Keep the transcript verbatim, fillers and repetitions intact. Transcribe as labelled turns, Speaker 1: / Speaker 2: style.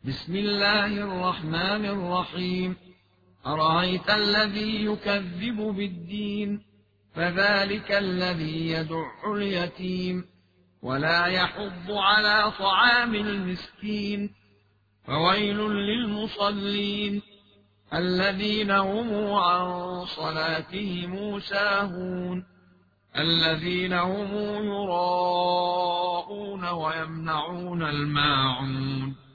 Speaker 1: بسم الله الرحمن الرحيم. أرأيت الذي يكذب بالدين فذلك الذي يدع اليتيم ولا يحض على طعام المسكين فويل للمصلين الذين هم عن صلاتهم ساهون الذين هم يراءون ويمنعون الماعون